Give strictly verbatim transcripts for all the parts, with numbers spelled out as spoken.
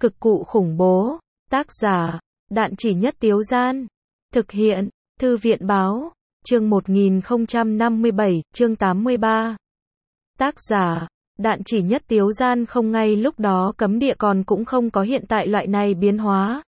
Cực cụ khủng bố. Tác giả, Đạn Chỉ Nhất Tiếu Gian. Thực hiện, Thư viện báo. Chương một nghìn không trăm năm mươi bảy, chương tám mươi ba. Tác giả, Đạn Chỉ Nhất Tiếu Gian. Không, ngay lúc đó cấm địa còn cũng không có hiện tại loại này biến hóa.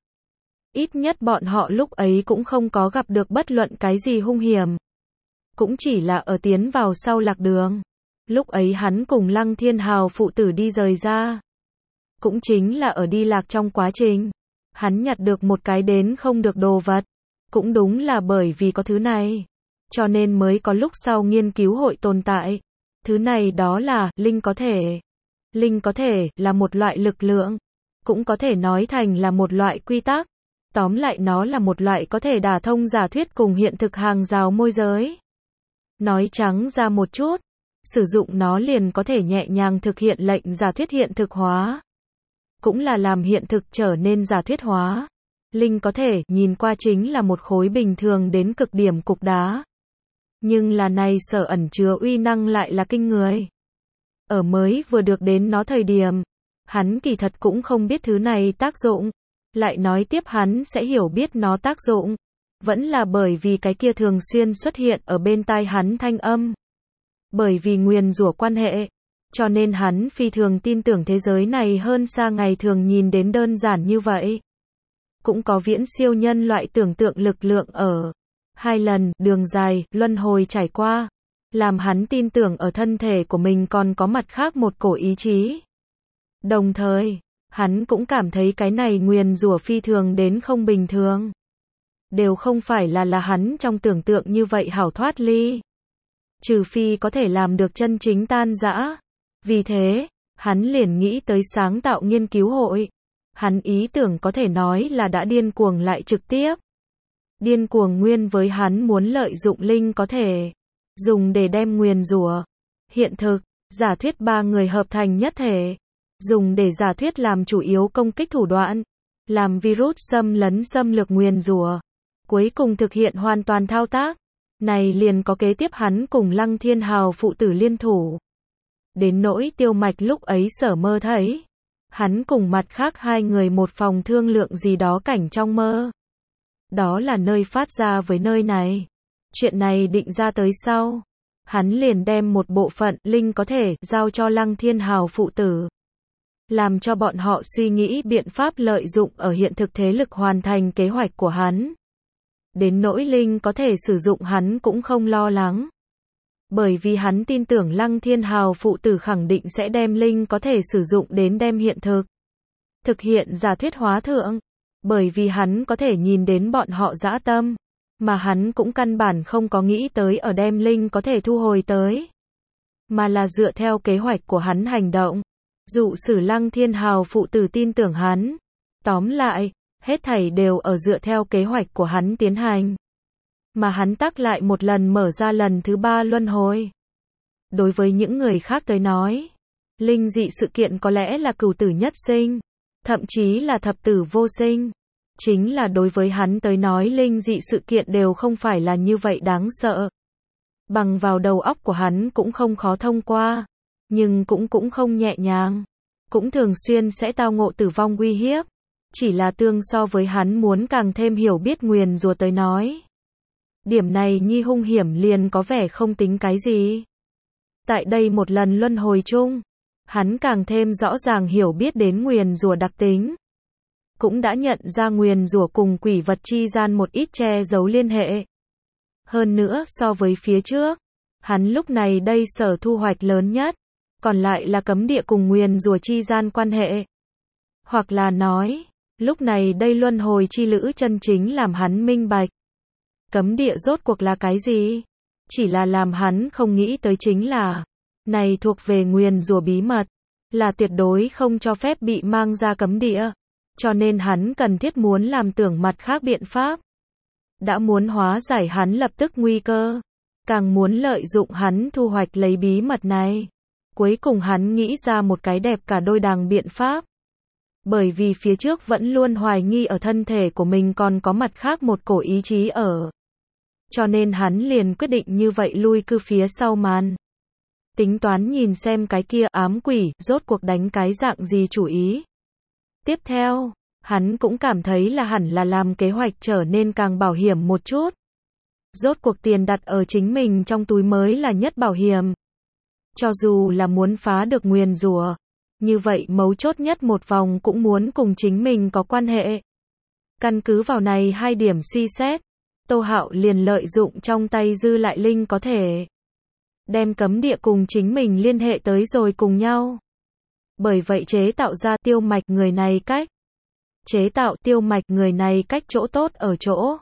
Ít nhất bọn họ lúc ấy cũng không có gặp được bất luận cái gì hung hiểm. Cũng chỉ là ở tiến vào sau lạc đường. Lúc ấy hắn cùng Lăng Thiên Hào phụ tử đi rời ra. Cũng chính là ở đi lạc trong quá trình. Hắn nhặt được một cái đến không được đồ vật. Cũng đúng là bởi vì có thứ này. Cho nên mới có lúc sau nghiên cứu hội tồn tại. Thứ này đó là, linh có thể. Linh có thể, là một loại lực lượng. Cũng có thể nói thành là một loại quy tắc. Tóm lại nó là một loại có thể đả thông giả thuyết cùng hiện thực hàng rào môi giới. Nói trắng ra một chút, sử dụng nó liền có thể nhẹ nhàng thực hiện lệnh giả thuyết hiện thực hóa. Cũng là làm hiện thực trở nên giả thuyết hóa. Linh có thể, nhìn qua chính là một khối bình thường đến cực điểm cục đá. Nhưng là này sở ẩn chứa uy năng lại là kinh người. Ở mới vừa được đến nó thời điểm, hắn kỳ thật cũng không biết thứ này tác dụng. Lại nói tiếp hắn sẽ hiểu biết nó tác dụng. Vẫn là bởi vì cái kia thường xuyên xuất hiện ở bên tai hắn thanh âm. Bởi vì nguyền rủa quan hệ. Cho nên hắn phi thường tin tưởng thế giới này hơn xa ngày thường nhìn đến đơn giản như vậy. Cũng có viễn siêu nhân loại tưởng tượng lực lượng ở. Hai lần, đường dài, luân hồi trải qua. Làm hắn tin tưởng ở thân thể của mình còn có mặt khác một cổ ý chí. Đồng thời, hắn cũng cảm thấy cái này nguyền rủa phi thường đến không bình thường. Đều không phải là là hắn trong tưởng tượng như vậy hảo thoát ly. Trừ phi có thể làm được chân chính tan rã. Vì thế, hắn liền nghĩ tới sáng tạo nghiên cứu hội. Hắn ý tưởng có thể nói là đã điên cuồng lại trực tiếp. Điên cuồng nguyên với hắn muốn lợi dụng linh có thể dùng để đem nguyền rủa, hiện thực, giả thuyết ba người hợp thành nhất thể. Dùng để giả thuyết làm chủ yếu công kích thủ đoạn. Làm virus xâm lấn xâm lược nguyền rủa. Cuối cùng thực hiện hoàn toàn thao tác. Này liền có kế tiếp hắn cùng Lăng Thiên Hào phụ tử liên thủ. Đến nỗi Tiêu Mạch lúc ấy sở mơ thấy. Hắn cùng mặt khác hai người một phòng thương lượng gì đó cảnh trong mơ. Đó là nơi phát ra với nơi này. Chuyện này định ra tới sau. Hắn liền đem một bộ phận linh có thể giao cho Lăng Thiên Hào phụ tử. Làm cho bọn họ suy nghĩ biện pháp lợi dụng ở hiện thực thế lực hoàn thành kế hoạch của hắn. Đến nỗi linh có thể sử dụng hắn cũng không lo lắng. Bởi vì hắn tin tưởng Lăng Thiên Hào phụ tử khẳng định sẽ đem linh có thể sử dụng đến đem hiện thực. Thực hiện giả thuyết hóa thượng. Bởi vì hắn có thể nhìn đến bọn họ dã tâm. Mà hắn cũng căn bản không có nghĩ tới ở đem linh có thể thu hồi tới. Mà là dựa theo kế hoạch của hắn hành động. Dụ sử Lăng Thiên Hào phụ tử tin tưởng hắn. Tóm lại, hết thảy đều ở dựa theo kế hoạch của hắn tiến hành. Mà hắn tác lại một lần mở ra lần thứ ba luân hồi. Đối với những người khác tới nói, linh dị sự kiện có lẽ là cửu tử nhất sinh, thậm chí là thập tử vô sinh. Chính là đối với hắn tới nói linh dị sự kiện đều không phải là như vậy đáng sợ. Bằng vào đầu óc của hắn cũng không khó thông qua. Nhưng cũng cũng không nhẹ nhàng. Cũng thường xuyên sẽ tao ngộ tử vong uy hiếp. Chỉ là tương so với hắn muốn càng thêm hiểu biết nguyền rủa tới nói. Điểm này nhi hung hiểm liền có vẻ không tính cái gì. Tại đây một lần luân hồi chung, hắn càng thêm rõ ràng hiểu biết đến nguyền rủa đặc tính. Cũng đã nhận ra nguyền rủa cùng quỷ vật chi gian một ít che giấu liên hệ. Hơn nữa so với phía trước, hắn lúc này đây sở thu hoạch lớn nhất. Còn lại là cấm địa cùng nguyền rủa chi gian quan hệ. Hoặc là nói, lúc này đây luân hồi chi lữ chân chính làm hắn minh bạch. Cấm địa rốt cuộc là cái gì? Chỉ là làm hắn không nghĩ tới chính là, này thuộc về nguyền rủa bí mật, là tuyệt đối không cho phép bị mang ra cấm địa. Cho nên hắn cần thiết muốn làm tưởng mặt khác biện pháp. Đã muốn hóa giải hắn lập tức nguy cơ. Càng muốn lợi dụng hắn thu hoạch lấy bí mật này. Cuối cùng hắn nghĩ ra một cái đẹp cả đôi đàng biện pháp. Bởi vì phía trước vẫn luôn hoài nghi ở thân thể của mình còn có mặt khác một cổ ý chí ở. Cho nên hắn liền quyết định như vậy lui cư phía sau màn. Tính toán nhìn xem cái kia ám quỷ rốt cuộc đánh cái dạng gì chủ ý. Tiếp theo, hắn cũng cảm thấy là hẳn là làm kế hoạch trở nên càng bảo hiểm một chút. Rốt cuộc tiền đặt ở chính mình trong túi mới là nhất bảo hiểm. Cho dù là muốn phá được nguyền rủa, như vậy mấu chốt nhất một vòng cũng muốn cùng chính mình có quan hệ. Căn cứ vào này hai điểm suy xét, Tô Hạo liền lợi dụng trong tay dư lại linh có thể đem cấm địa cùng chính mình liên hệ tới rồi cùng nhau. Bởi vậy chế tạo ra tiêu mạch người này cách. Chế tạo tiêu mạch người này cách chỗ tốt ở chỗ.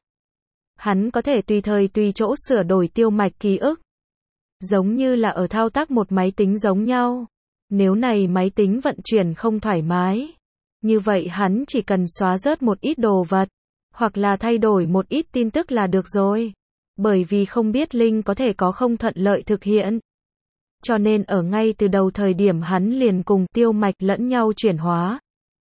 Hắn có thể tùy thời tùy chỗ sửa đổi tiêu mạch ký ức. Giống như là ở thao tác một máy tính giống nhau. Nếu này máy tính vận chuyển không thoải mái, như vậy hắn chỉ cần xóa rớt một ít đồ vật, hoặc là thay đổi một ít tin tức là được rồi. Bởi vì không biết linh có thể có không thuận lợi thực hiện. Cho nên ở ngay từ đầu thời điểm hắn liền cùng tiêu mạch lẫn nhau chuyển hóa.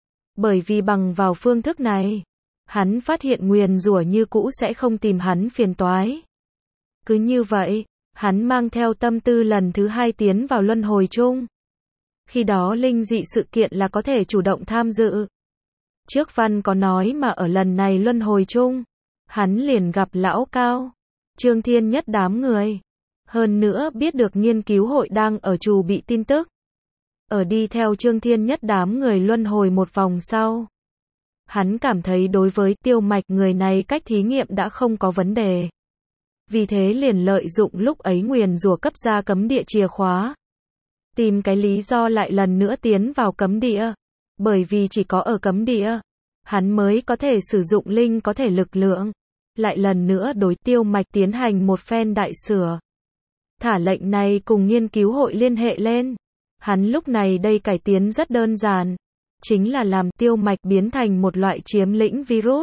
Bởi vì bằng vào phương thức này, hắn phát hiện nguyền rủa như cũ sẽ không tìm hắn phiền toái. Cứ như vậy, hắn mang theo tâm tư lần thứ hai tiến vào luân hồi chung. Khi đó linh dị sự kiện là có thể chủ động tham dự. Trước văn có nói mà ở lần này luân hồi chung, hắn liền gặp lão cao, Trương Thiên Nhất đám người. Hơn nữa biết được nghiên cứu hội đang ở chuẩn bị tin tức. Ở đi theo Trương Thiên Nhất đám người luân hồi một vòng sau. Hắn cảm thấy đối với tiêu mạch người này cách thí nghiệm đã không có vấn đề. Vì thế liền lợi dụng lúc ấy nguyền rủa cấp ra cấm địa chìa khóa. Tìm cái lý do lại lần nữa tiến vào cấm địa. Bởi vì chỉ có ở cấm địa, hắn mới có thể sử dụng linh có thể lực lượng. Lại lần nữa đối tiêu mạch tiến hành một phen đại sửa. Thả lệnh này cùng nghiên cứu hội liên hệ lên. Hắn lúc này đây cải tiến rất đơn giản. Chính là làm tiêu mạch biến thành một loại chiếm lĩnh virus.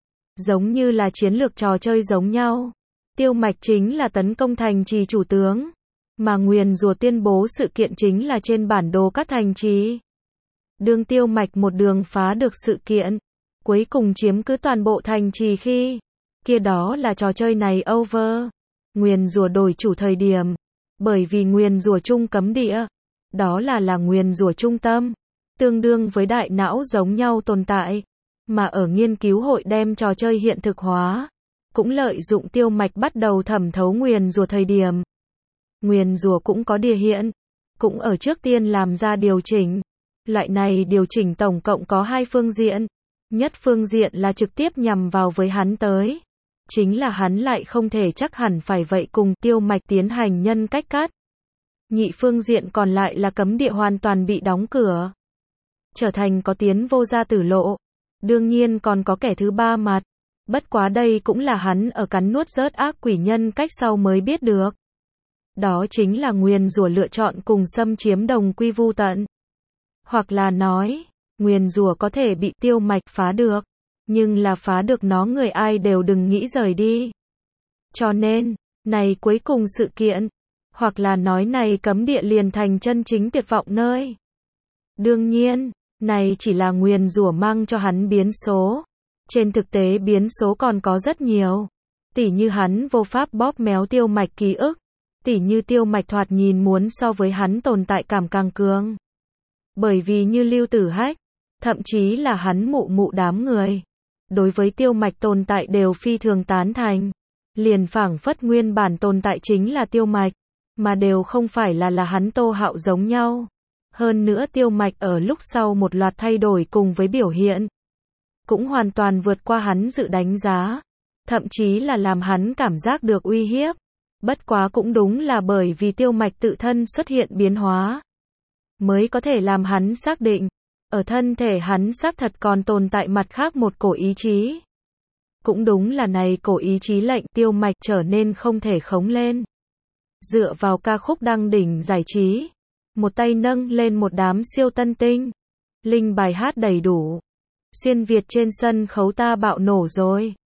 Giống như là chiến lược trò chơi giống nhau. Tiêu mạch chính là tấn công thành trì chủ tướng. Mà nguyền rủa tuyên bố sự kiện chính là trên bản đồ các thành trì. Đường tiêu mạch một đường phá được sự kiện. Cuối cùng chiếm cứ toàn bộ thành trì khi. Kia đó là trò chơi này over. Nguyền rủa đổi chủ thời điểm. Bởi vì nguyền rủa chung cấm địa. Đó là là nguyền rủa trung tâm. Tương đương với đại não giống nhau tồn tại. Mà ở nghiên cứu hội đem trò chơi hiện thực hóa. Cũng lợi dụng tiêu mạch bắt đầu thẩm thấu nguyền rủa thời điểm. Nguyền rủa cũng có địa hiện. Cũng ở trước tiên làm ra điều chỉnh. Loại này điều chỉnh tổng cộng có hai phương diện. Nhất phương diện là trực tiếp nhằm vào với hắn tới. Chính là hắn lại không thể chắc hẳn phải vậy cùng tiêu mạch tiến hành nhân cách cắt. Nhị phương diện còn lại là cấm địa hoàn toàn bị đóng cửa. Trở thành có tiến vô gia tử lộ. Đương nhiên còn có kẻ thứ ba mặt. Bất quá đây cũng là hắn ở cắn nuốt rớt ác quỷ nhân cách sau mới biết được. Đó chính là nguyền rủa lựa chọn cùng xâm chiếm đồng quy vu tận. Hoặc là nói, nguyền rủa có thể bị tiêu mạch phá được. Nhưng là phá được nó người ai đều đừng nghĩ rời đi. Cho nên, này cuối cùng sự kiện. Hoặc là nói này cấm địa liền thành chân chính tuyệt vọng nơi. Đương nhiên, này chỉ là nguyền rủa mang cho hắn biến số. Trên thực tế biến số còn có rất nhiều. Tỉ như hắn vô pháp bóp méo tiêu mạch ký ức. Tỉ như tiêu mạch thoạt nhìn muốn so với hắn tồn tại cảm càng cường. Bởi vì như Lưu Tử Hách, thậm chí là hắn mụ mụ đám người. Đối với tiêu mạch tồn tại đều phi thường tán thành. Liền phảng phất nguyên bản tồn tại chính là tiêu mạch. Mà đều không phải là là hắn Tô Hạo giống nhau. Hơn nữa tiêu mạch ở lúc sau một loạt thay đổi cùng với biểu hiện. Cũng hoàn toàn vượt qua hắn dự đánh giá. Thậm chí là làm hắn cảm giác được uy hiếp. Bất quá cũng đúng là bởi vì tiêu mạch tự thân xuất hiện biến hóa. Mới có thể làm hắn xác định. Ở thân thể hắn xác thật còn tồn tại mặt khác một cổ ý chí. Cũng đúng là này cổ ý chí lệnh tiêu mạch trở nên không thể khống lên. Dựa vào ca khúc đăng đỉnh giải trí. Một tay nâng lên một đám siêu tân tinh. Linh bài hát đầy đủ. Xuyên Việt trên sân khấu ta bạo nổ rồi.